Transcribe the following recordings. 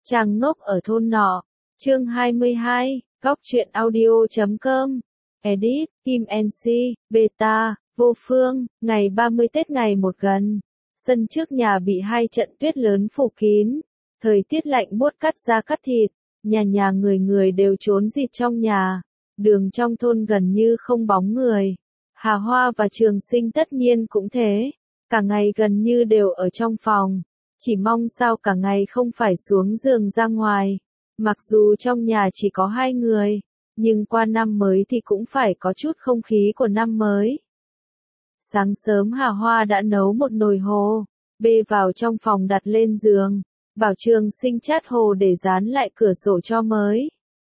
Chàng ngốc ở thôn nọ. Chương 22, góc truyện audio.com. Edit, Kim NC, Beta, Vô Phương, ngày 30 Tết ngày một gần. Sân trước nhà bị hai trận tuyết lớn phủ kín. Thời tiết lạnh buốt cắt da cắt thịt. Nhà nhà người người đều trốn rịt trong nhà. Đường trong thôn gần như không bóng người. Hà Hoa và Trường Sinh tất nhiên cũng thế. Cả ngày gần như đều ở trong phòng. Chỉ mong sao cả ngày không phải xuống giường ra ngoài. Mặc dù trong nhà chỉ có hai người, nhưng qua năm mới thì cũng phải có chút không khí của năm mới. Sáng sớm Hà Hoa đã nấu một nồi hồ, bê vào trong phòng đặt lên giường, bảo Trường Sinh chát hồ để dán lại cửa sổ cho mới.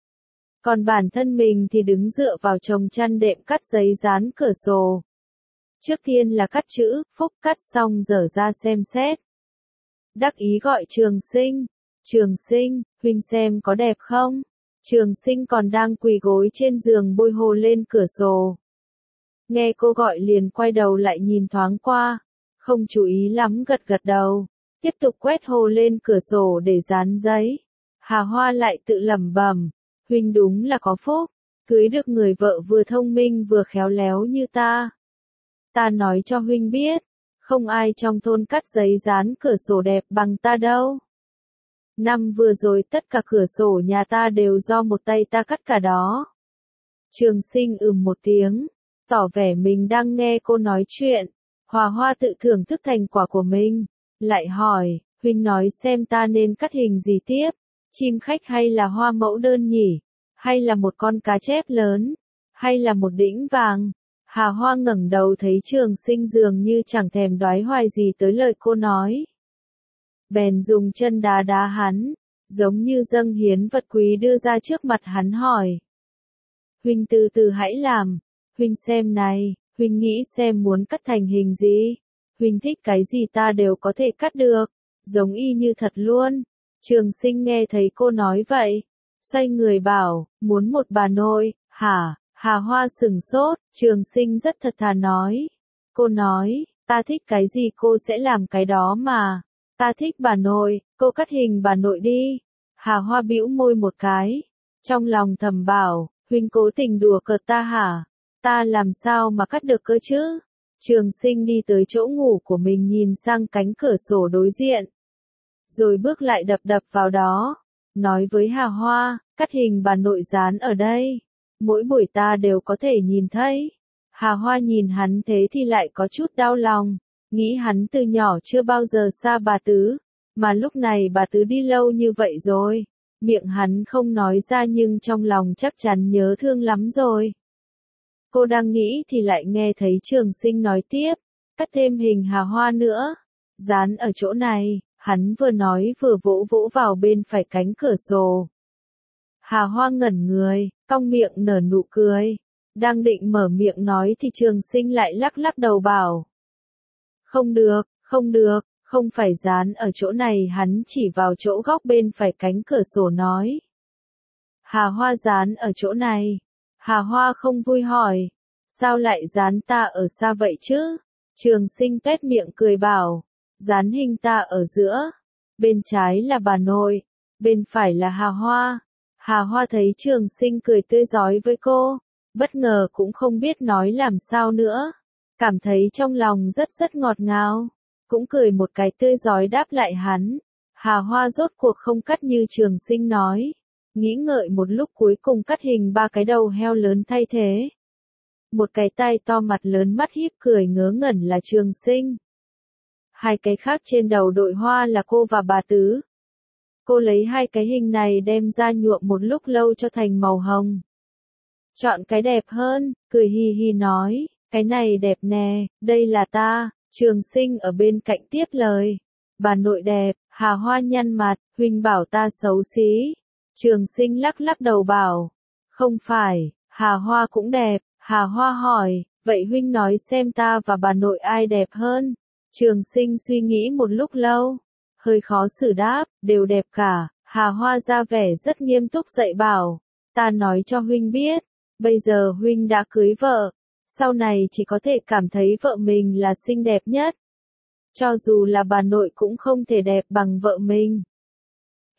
Còn bản thân mình thì đứng dựa vào chồng chăn đệm cắt giấy dán cửa sổ. Trước tiên là cắt chữ, Phúc cắt xong dở ra xem xét. Đắc ý gọi Trường Sinh. Trường Sinh, huynh xem có đẹp không? Trường Sinh còn đang quỳ gối trên giường bôi hồ lên cửa sổ. Nghe cô gọi liền quay đầu lại nhìn thoáng qua. Không chú ý lắm gật gật đầu. Tiếp tục quét hồ lên cửa sổ để dán giấy. Hà Hoa lại tự lẩm bẩm. Huynh đúng là có phúc. Cưới được người vợ vừa thông minh vừa khéo léo như ta. Ta nói cho huynh biết. Không ai trong thôn cắt giấy dán cửa sổ đẹp bằng ta đâu. Năm vừa rồi tất cả cửa sổ nhà ta đều do một tay ta cắt cả đó. Trường Sinh một tiếng, tỏ vẻ mình đang nghe cô nói chuyện. Hòa Hoa tự thưởng thức thành quả của mình, lại hỏi, huynh nói xem ta nên cắt hình gì tiếp, chim khách hay là hoa mẫu đơn nhỉ, hay là một con cá chép lớn, hay là một đĩnh vàng. Hà Hoa ngẩng đầu thấy Trường Sinh dường như chẳng thèm đoái hoài gì tới lời cô nói. Bèn dùng chân đá đá hắn, giống như dâng hiến vật quý đưa ra trước mặt hắn hỏi. Huynh từ từ hãy làm, huynh xem này, huynh nghĩ xem muốn cắt thành hình gì, huynh thích cái gì ta đều có thể cắt được, giống y như thật luôn. Trường Sinh nghe thấy cô nói vậy, xoay người bảo, muốn một bà nội, hả? Hà Hoa sừng sốt, Trường Sinh rất thật thà nói. Cô nói, ta thích cái gì cô sẽ làm cái đó mà. Ta thích bà nội, cô cắt hình bà nội đi. Hà Hoa bĩu môi một cái. Trong lòng thầm bảo, huynh cố tình đùa cợt ta hả? Ta làm sao mà cắt được cơ chứ? Trường Sinh đi tới chỗ ngủ của mình nhìn sang cánh cửa sổ đối diện. Rồi bước lại đập đập vào đó. Nói với Hà Hoa, cắt hình bà nội dán ở đây. Mỗi buổi ta đều có thể nhìn thấy. Hà Hoa nhìn hắn thế thì lại có chút đau lòng. Nghĩ hắn từ nhỏ chưa bao giờ xa bà Tứ. Mà lúc này bà Tứ đi lâu như vậy rồi. Miệng hắn không nói ra nhưng trong lòng chắc chắn nhớ thương lắm rồi. Cô đang nghĩ thì lại nghe thấy Trường Sinh nói tiếp. Cắt thêm hình Hà Hoa nữa. Dán ở chỗ này. Hắn vừa nói vừa vỗ vỗ vào bên phải cánh cửa sổ. Hà Hoa ngẩn người, cong miệng nở nụ cười. Đang định mở miệng nói thì Trường Sinh lại lắc lắc đầu bảo. Không được, không phải dán ở chỗ này. Hắn chỉ vào chỗ góc bên phải cánh cửa sổ nói. Hà Hoa dán ở chỗ này. Hà Hoa không vui hỏi. Sao lại dán ta ở xa vậy chứ? Trường Sinh tuét miệng cười bảo. Dán hình ta ở giữa. Bên trái là bà nội. Bên phải là Hà Hoa. Hà Hoa thấy Trường Sinh cười tươi rói với cô, bất ngờ cũng không biết nói làm sao nữa, cảm thấy trong lòng rất ngọt ngào, cũng cười một cái tươi rói đáp lại hắn. Hà Hoa rốt cuộc không cắt như Trường Sinh nói, nghĩ ngợi một lúc cuối cùng cắt hình ba cái đầu heo lớn thay thế. Một cái tai to mặt lớn mắt híp cười ngớ ngẩn là Trường Sinh. Hai cái khác trên đầu đội hoa là cô và bà Tứ. Cô lấy hai cái hình này đem ra nhuộm một lúc lâu cho thành màu hồng. Chọn cái đẹp hơn, cười hi hi nói, cái này đẹp nè, đây là ta. Trường Sinh ở bên cạnh tiếp lời. Bà nội đẹp. Hà Hoa nhăn mặt, huynh bảo ta xấu xí. Trường Sinh lắc lắc đầu bảo, không phải, Hà Hoa cũng đẹp. Hà Hoa hỏi, vậy huynh nói xem ta và bà nội ai đẹp hơn? Trường Sinh suy nghĩ một lúc lâu. Hơi khó xử đáp, đều đẹp cả. Hà Hoa ra vẻ rất nghiêm túc dạy bảo. Ta nói cho huynh biết, bây giờ huynh đã cưới vợ. Sau này chỉ có thể cảm thấy vợ mình là xinh đẹp nhất. Cho dù là bà nội cũng không thể đẹp bằng vợ mình.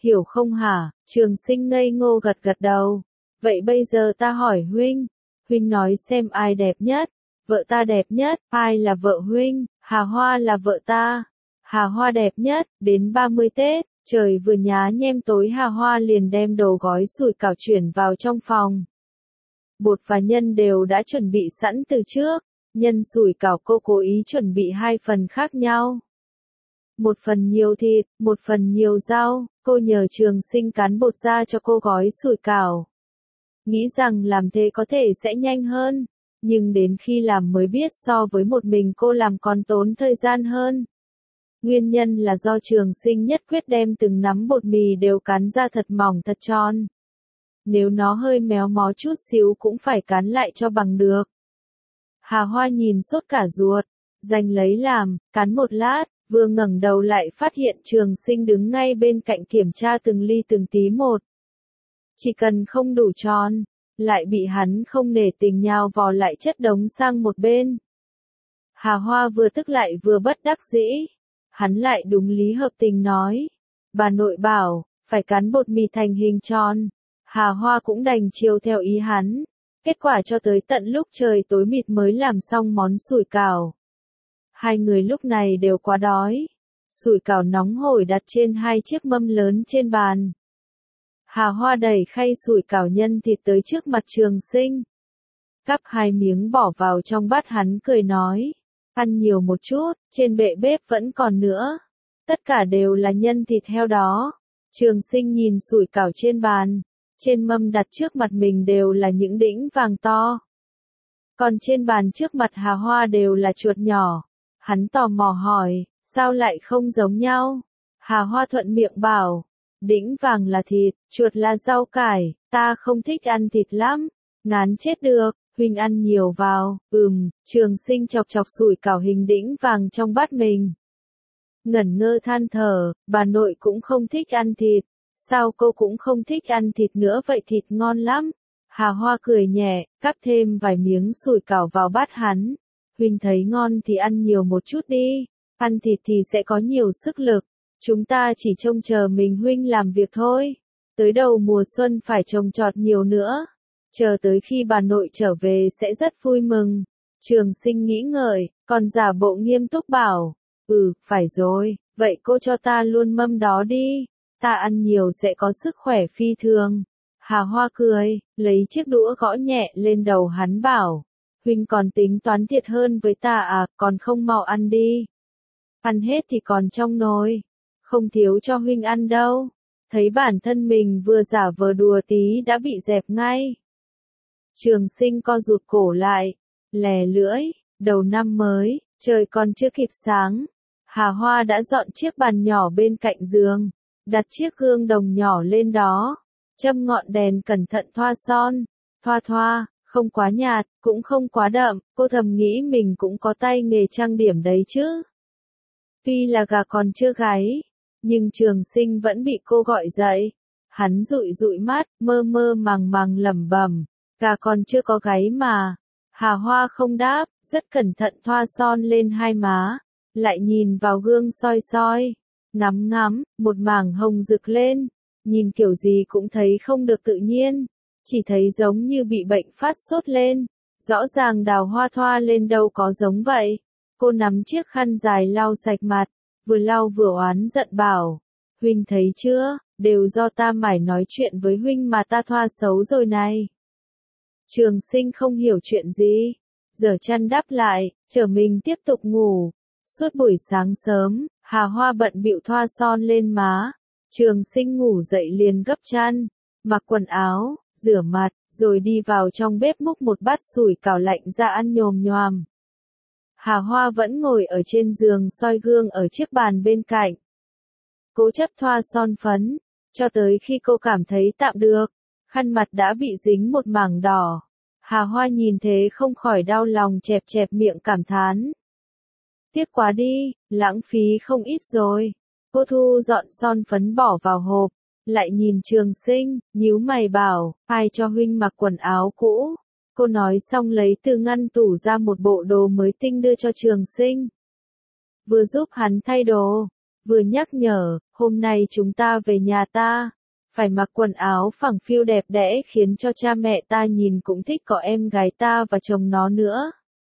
hiểu không hả? Trường Sinh ngây ngô gật gật đầu. Vậy bây giờ ta hỏi huynh, huynh nói xem ai đẹp nhất? Vợ ta đẹp nhất. Ai là vợ huynh? Hà Hoa là vợ ta. Hà Hoa đẹp nhất. Đến 30 Tết, trời vừa nhá nhem tối Hà Hoa liền đem đồ gói sủi cảo chuyển vào trong phòng. Bột và nhân đều đã chuẩn bị sẵn từ trước. Nhân sủi cảo cô cố ý chuẩn bị 2 phần khác nhau. Một phần nhiều thịt, một phần nhiều rau, cô nhờ Trường Sinh cán bột ra cho cô gói sủi cảo. Nghĩ rằng làm thế có thể sẽ nhanh hơn, nhưng đến khi làm mới biết so với một mình cô làm còn tốn thời gian hơn. Nguyên nhân là do Trường Sinh nhất quyết đem từng nắm bột mì đều cán ra thật mỏng thật tròn. Nếu nó hơi méo mó chút xíu cũng phải cán lại cho bằng được. Hà Hoa nhìn sốt cả ruột, giành lấy làm, cán một lát, vừa ngẩng đầu lại phát hiện Trường Sinh đứng ngay bên cạnh kiểm tra từng ly từng tí một. Chỉ cần không đủ tròn, lại bị hắn không nể tình nhào vò lại chất đống sang một bên. Hà Hoa vừa tức lại vừa bất đắc dĩ. Hắn lại đúng lý hợp tình nói. Bà nội bảo, phải cán bột mì thành hình tròn. Hà Hoa cũng đành chiều theo ý hắn. Kết quả cho tới tận lúc trời tối mịt mới làm xong món sủi cảo. Hai người lúc này đều quá đói. Sủi cảo nóng hổi đặt trên 2 chiếc mâm lớn trên bàn. Hà Hoa đẩy khay sủi cảo nhân thịt tới trước mặt Trường Sinh. Cắp 2 miếng bỏ vào trong bát, hắn cười nói. Ăn nhiều một chút, trên bệ bếp vẫn còn nữa. Tất cả đều là nhân thịt heo đó. Trường Sinh nhìn sủi cảo trên bàn. Trên mâm đặt trước mặt mình đều là những đĩnh vàng to. Còn trên bàn trước mặt Hà Hoa đều là chuột nhỏ. Hắn tò mò hỏi, sao lại không giống nhau? Hà Hoa thuận miệng bảo, đĩnh vàng là thịt, chuột là rau cải, ta không thích ăn thịt lắm. Ngán chết được, huynh ăn nhiều vào. Trường Sinh chọc chọc sủi cảo hình đĩnh vàng trong bát mình. Ngẩn ngơ than thở, bà nội cũng không thích ăn thịt. Sao cô cũng không thích ăn thịt nữa vậy? Thịt ngon lắm. Hà Hoa cười nhẹ, cắp thêm vài miếng sủi cảo vào bát hắn. Huynh thấy ngon thì ăn nhiều một chút đi. Ăn thịt thì sẽ có nhiều sức lực. Chúng ta chỉ trông chờ mình huynh làm việc thôi. Tới đầu mùa xuân phải trồng trọt nhiều nữa. Chờ tới khi bà nội trở về sẽ rất vui mừng. Trường Sinh nghĩ ngợi, còn giả bộ nghiêm túc bảo. Phải rồi, vậy cô cho ta luôn mâm đó đi. Ta ăn nhiều sẽ có sức khỏe phi thường. Hà Hoa cười, lấy chiếc đũa gõ nhẹ lên đầu hắn bảo. Huynh còn tính toán thiệt hơn với ta à, còn không mau ăn đi. Ăn hết thì còn trong nồi. Không thiếu cho huynh ăn đâu. Thấy bản thân mình vừa giả vờ đùa tí đã bị dẹp ngay. Trường Sinh co rụt cổ lại, lè lưỡi, đầu năm mới, trời còn chưa kịp sáng. Hà Hoa đã dọn chiếc bàn nhỏ bên cạnh giường, đặt chiếc gương đồng nhỏ lên đó, châm ngọn đèn cẩn thận thoa son, thoa, không quá nhạt, cũng không quá đậm, cô thầm nghĩ mình cũng có tay nghề trang điểm đấy chứ. Tuy là gà còn chưa gáy, nhưng Trường Sinh vẫn bị cô gọi dậy. Hắn dụi dụi mắt, mơ mơ màng lẩm bẩm, gà còn chưa có gáy mà. Hà Hoa không đáp, rất cẩn thận thoa son lên 2 má, lại nhìn vào gương soi soi, ngắm, một mảng hồng rực lên, nhìn kiểu gì cũng thấy không được tự nhiên, chỉ thấy giống như bị bệnh phát sốt lên, rõ ràng đào hoa thoa lên đâu có giống vậy. Cô nắm chiếc khăn dài lau sạch mặt, vừa lau vừa oán giận bảo, huynh thấy chưa, đều do ta mải nói chuyện với huynh mà ta thoa xấu rồi này. Trường Sinh không hiểu chuyện gì, giở chăn đắp lại, trở mình tiếp tục ngủ. Suốt buổi sáng sớm, Hà Hoa bận bịu thoa son lên má. Trường Sinh ngủ dậy liền gấp chăn, mặc quần áo, rửa mặt, rồi đi vào trong bếp múc một bát sủi cảo lạnh ra ăn nhồm nhoàm. Hà Hoa vẫn ngồi ở trên giường soi gương ở chiếc bàn bên cạnh. Cố chấp thoa son phấn, cho tới khi cô cảm thấy tạm được, khăn mặt đã bị dính một mảng đỏ. Hà Hoa nhìn thế không khỏi đau lòng chẹp miệng cảm thán. Tiếc quá đi, lãng phí không ít rồi. Cô thu dọn son phấn bỏ vào hộp, lại nhìn Trường Sinh, nhíu mày bảo, ai cho huynh mặc quần áo cũ. Cô nói xong lấy từ ngăn tủ ra một bộ đồ mới tinh đưa cho Trường Sinh. Vừa giúp hắn thay đồ, vừa nhắc nhở, hôm nay chúng ta về nhà ta, phải mặc quần áo phẳng phiu đẹp đẽ khiến cho cha mẹ ta nhìn cũng thích có em gái ta và chồng nó nữa.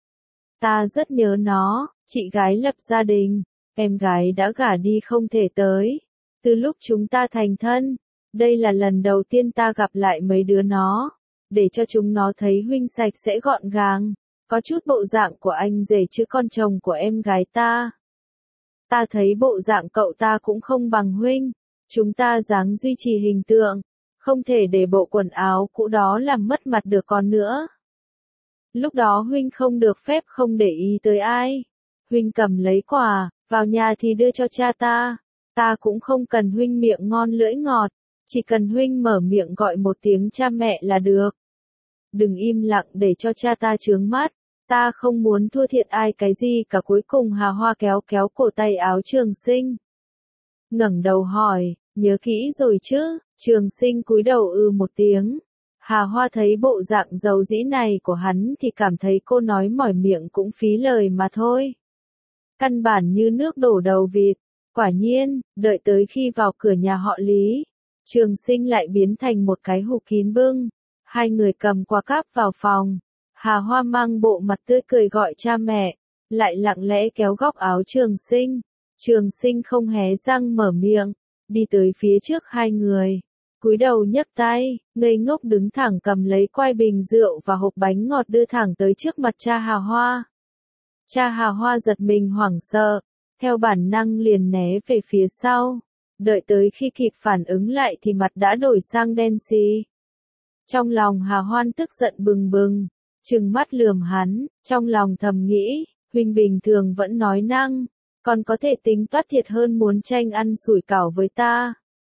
Ta rất nhớ nó, chị gái lập gia đình, em gái đã gả đi không thể tới. Từ lúc chúng ta thành thân, đây là lần đầu tiên ta gặp lại mấy đứa nó, để cho chúng nó thấy huynh sạch sẽ gọn gàng, có chút bộ dạng của anh rể chứ con chồng của em gái ta. Ta thấy bộ dạng cậu ta cũng không bằng huynh, chúng ta ráng duy trì hình tượng, không thể để bộ quần áo cũ đó làm mất mặt được con nữa. Lúc đó huynh không được phép không để ý tới ai. Huynh cầm lấy quà, vào nhà thì đưa cho cha ta cũng không cần huynh miệng ngon lưỡi ngọt, chỉ cần huynh mở miệng gọi một tiếng cha mẹ là được. Đừng im lặng để cho cha ta chướng mắt, ta không muốn thua thiệt ai cái gì cả. Cuối cùng Hà Hoa kéo kéo cổ tay áo Trường Sinh. Ngẩng đầu hỏi, nhớ kỹ rồi chứ? Trường Sinh cúi đầu một tiếng. Hà Hoa thấy bộ dạng dầu dĩ này của hắn thì cảm thấy cô nói mỏi miệng cũng phí lời mà thôi. Căn bản như nước đổ đầu vịt. Quả nhiên, đợi tới khi vào cửa nhà họ Lý, Trường Sinh lại biến thành một cái hộp kín bưng. Hai người cầm quà cáp vào phòng. Hà Hoa mang bộ mặt tươi cười gọi cha mẹ, lại lặng lẽ kéo góc áo Trường Sinh. Trường Sinh không hé răng mở miệng, đi tới phía trước hai người. Cúi đầu nhấc tay, ngây ngốc đứng thẳng cầm lấy quai bình rượu và hộp bánh ngọt đưa thẳng tới trước mặt cha Hà Hoa. Cha Hà Hoa giật mình hoảng sợ, theo bản năng liền né về phía sau. Đợi tới khi kịp phản ứng lại thì mặt đã đổi sang đen xì. Trong lòng Hà Hoan tức giận bừng bừng, trừng mắt lườm hắn, trong lòng thầm nghĩ, huynh bình thường vẫn nói năng, còn có thể tính toát thiệt hơn muốn tranh ăn sủi cảo với ta.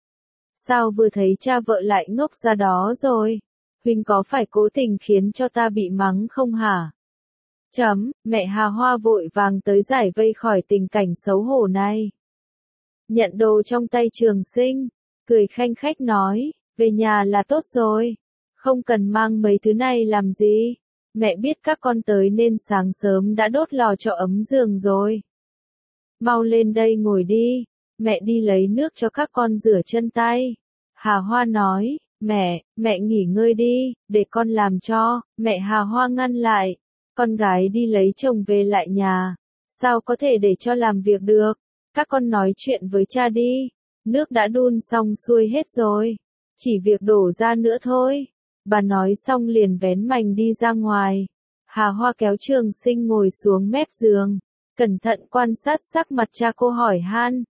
Sao vừa thấy cha vợ lại ngốc ra đó rồi? Huynh có phải cố tình khiến cho ta bị mắng không hả? Mẹ Hà Hoa vội vàng tới giải vây khỏi tình cảnh xấu hổ này. Nhận đồ trong tay Trường Sinh, cười khanh khách nói, về nhà là tốt rồi, không cần mang mấy thứ này làm gì. Mẹ biết các con tới nên sáng sớm đã đốt lò cho ấm giường rồi. Mau lên đây ngồi đi, mẹ đi lấy nước cho các con rửa chân tay. Hà Hoa nói, mẹ nghỉ ngơi đi, để con làm cho. Mẹ Hà Hoa ngăn lại, con gái đi lấy chồng về lại nhà, sao có thể để cho làm việc được, các con nói chuyện với cha đi, nước đã đun xong xuôi hết rồi, chỉ việc đổ ra nữa thôi. Bà nói xong liền vén mành đi ra ngoài. Hà Hoa kéo Trường Sinh ngồi xuống mép giường, cẩn thận quan sát sắc mặt cha cô hỏi han,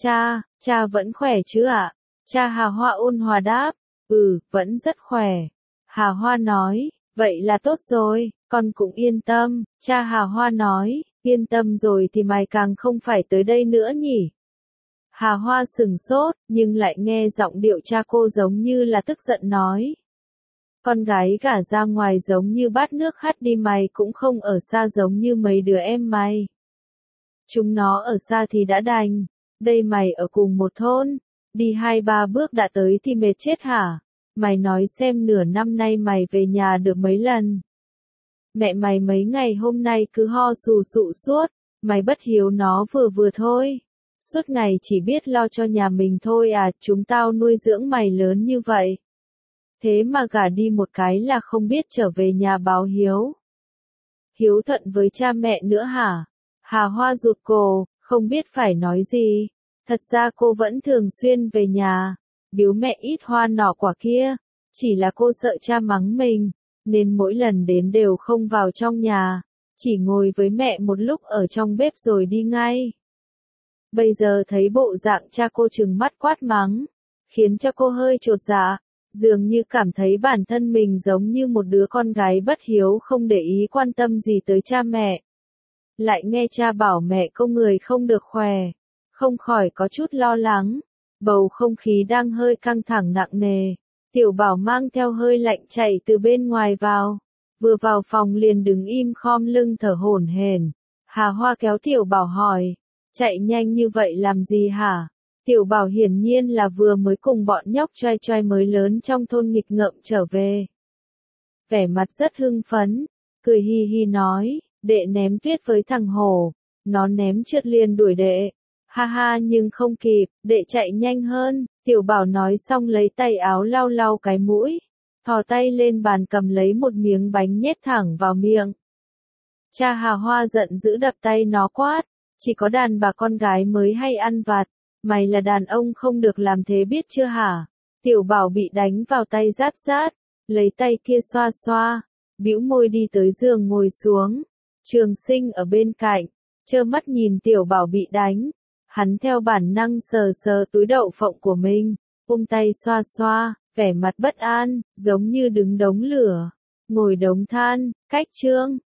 cha vẫn khỏe chứ ạ? Cha Hà Hoa ôn hòa đáp, vẫn rất khỏe. Hà Hoa nói, vậy là tốt rồi, con cũng yên tâm. Cha Hà Hoa nói, yên tâm rồi thì mày càng không phải tới đây nữa nhỉ. Hà Hoa sừng sốt, nhưng lại nghe giọng điệu cha cô giống như là tức giận nói. Con gái gả ra ngoài giống như bát nước hắt đi, mày cũng không ở xa giống như mấy đứa em mày. Chúng nó ở xa thì đã đành, đây mày ở cùng một thôn, đi 2-3 bước đã tới thì mệt chết hả? Mày nói xem nửa năm nay mày về nhà được mấy lần? Mẹ mày mấy ngày hôm nay cứ ho sù sụ suốt, mày bất hiếu nó vừa vừa thôi. Suốt ngày chỉ biết lo cho nhà mình thôi à, chúng tao nuôi dưỡng mày lớn như vậy. Thế mà gả đi một cái là không biết trở về nhà báo hiếu. Hiếu thuận với cha mẹ nữa hả? Hà Hoa rụt cổ, không biết phải nói gì. Thật ra cô vẫn thường xuyên về nhà, biếu mẹ ít hoa nỏ quả kia. Chỉ là cô sợ cha mắng mình, nên mỗi lần đến đều không vào trong nhà, chỉ ngồi với mẹ một lúc ở trong bếp rồi đi ngay. Bây giờ thấy bộ dạng cha cô trừng mắt quát mắng, khiến cho cô hơi chột dạ, dường như cảm thấy bản thân mình giống như một đứa con gái bất hiếu không để ý quan tâm gì tới cha mẹ. Lại nghe cha bảo mẹ cô người không được khỏe, không khỏi có chút lo lắng, bầu không khí đang hơi căng thẳng nặng nề. Tiểu Bảo mang theo hơi lạnh chạy từ bên ngoài vào, vừa vào phòng liền đứng im khom lưng thở hổn hển. Hà Hoa kéo Tiểu Bảo hỏi, chạy nhanh như vậy làm gì hả? Tiểu Bảo hiển nhiên là vừa mới cùng bọn nhóc choai choai mới lớn trong thôn nghịch ngợm trở về. Vẻ mặt rất hưng phấn, cười hi hi nói, đệ ném tuyết với thằng hổ, nó ném trượt liền đuổi đệ. Ha ha nhưng không kịp, đệ chạy nhanh hơn, Tiểu Bảo nói xong lấy tay áo lau lau cái mũi, thò tay lên bàn cầm lấy một miếng bánh nhét thẳng vào miệng. Cha Hà Hoa giận dữ đập tay nó quát, chỉ có đàn bà con gái mới hay ăn vặt, mày là đàn ông không được làm thế biết chưa hả? Tiểu Bảo bị đánh vào tay rát rát, lấy tay kia xoa xoa, bĩu môi đi tới giường ngồi xuống. Trường Sinh ở bên cạnh, trơ mắt nhìn Tiểu Bảo bị đánh, hắn theo bản năng sờ sờ túi đậu phộng của mình, tay xoa xoa, vẻ mặt bất an, giống như đứng đống lửa, ngồi đống than, cách Trương